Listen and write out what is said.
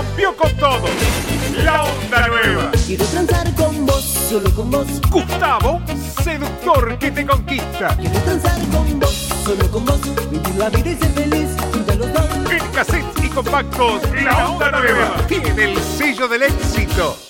rompió con todo. La onda nueva. Quiero transar con vos, solo con vos. Gustavo, seductor que te conquista. Quiero transar con vos, solo con vos. Vivir la vida y ser feliz junto a los dos. En cassettes y compactos, la onda nueva tiene el sello del éxito.